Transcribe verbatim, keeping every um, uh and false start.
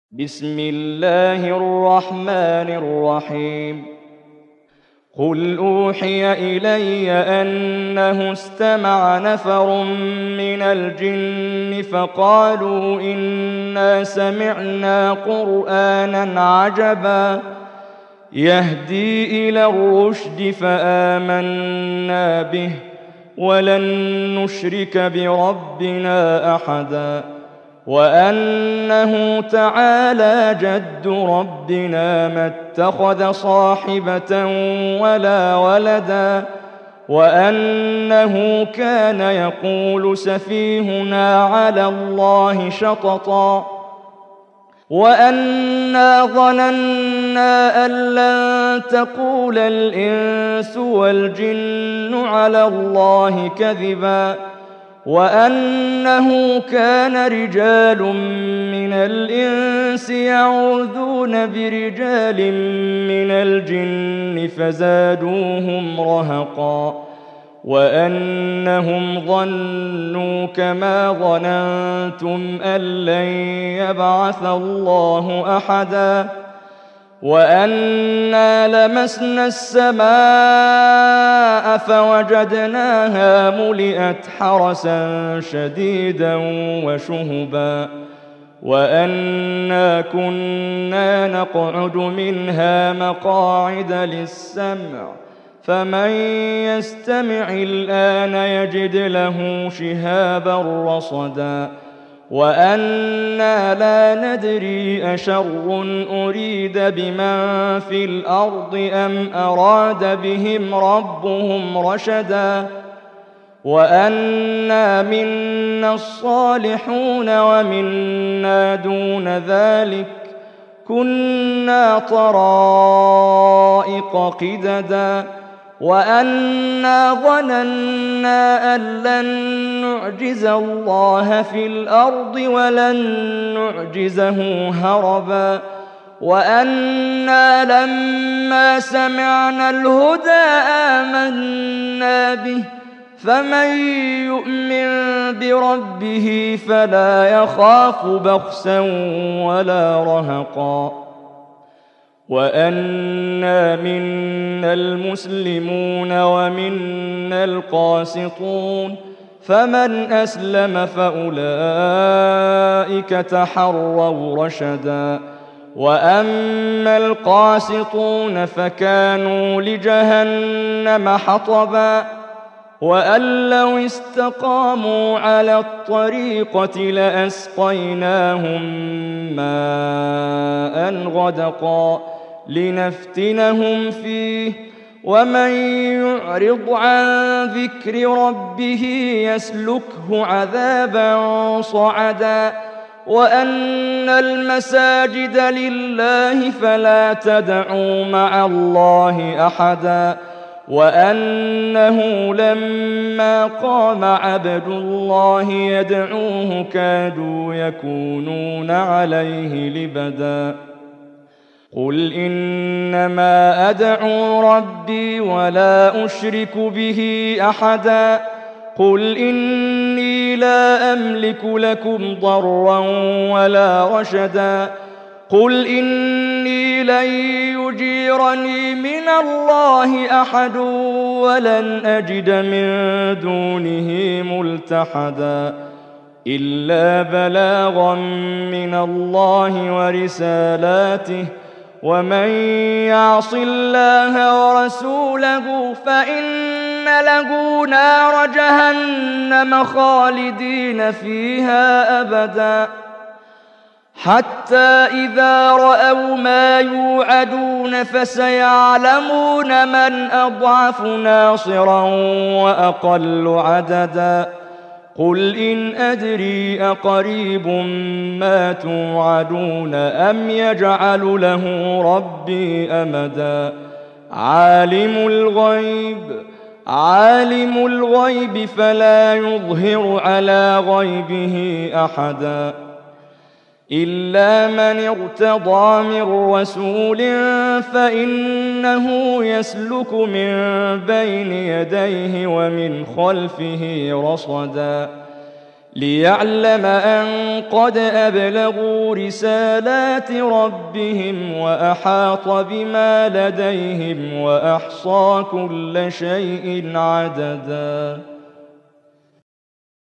بسم الله الرحمن الرحيم قل أوحي إلي أنه استمع نفر من الجن فقالوا إنا سمعنا قرآنا عجبا يهدي إلى الرشد فآمنا به ولن نشرك بربنا أحدا وأنه تعالى جد ربنا ما اتخذ صاحبة ولا ولدا وأنه كان يقول سفيهنا على الله شططا وأنا ظننا أن لن تقول الإنس والجن على الله كذبا وأنه كان رجال من الإنس يعوذون برجال من الجن فزادوهم رهقا وأنهم ظنوا كما ظننتم أن لن يبعث الله أحدا وأنا لمسنا السماء فوجدناها ملئت حرسا شديدا وشهبا وأنا كنا نقعد منها مقاعد للسمع فمن يستمع الآن يجد له شهابا رصدا وأنا لا ندري أشر أريد بمن في الأرض أم أراد بهم ربهم رشدا وأنا منا الصالحون ومنا دون ذلك كنا طرائق قددا وأنا ظننا أن لن نعجز الله في الأرض ولن نعجزه هربا وأنا لما سمعنا الهدى آمنا به فمن يؤمن بربه فلا يخاف بخسا ولا رهقا وأنا منا المسلمون ومنا القاسطون فمن أسلم فأولئك تحروا رشدا وأما القاسطون فكانوا لجهنم حطبا وأن لو استقاموا على الطريقة لأسقيناهم ماء غدقا لنفتنهم فيه ومن يعرض عن ذكر ربه يسلكه عذابا صعدا وأن المساجد لله فلا تدعوا مع الله أحدا وأنه لما قام عبد الله يدعوه كادوا يكونون عليه لبدا قل إنما أدعو ربي ولا أشرك به أحدا قل إني لا أملك لكم ضرا ولا رشدا قل إني لن يجيرني من الله أحد ولن أجد من دونه ملتحدا إلا بلاغا من الله ورسالاته ومن يعص الله ورسوله فإن له نار جهنم خالدين فيها أبدا حتى إذا رأوا ما يوعدون فسيعلمون من أضعف ناصرا وأقل عددا قل إن أدري أقريب ما توعدون أم يجعل له ربي أمدا عالم الغيب عالم الغيب فلا يظهر على غيبه أحدا إلا من ارتضى من رسول فإنه يسلك من بين يديه ومن خلفه رصدا ليعلم أن قد أبلغوا رسالات ربهم وأحاط بما لديهم وأحصى كل شيء عددا.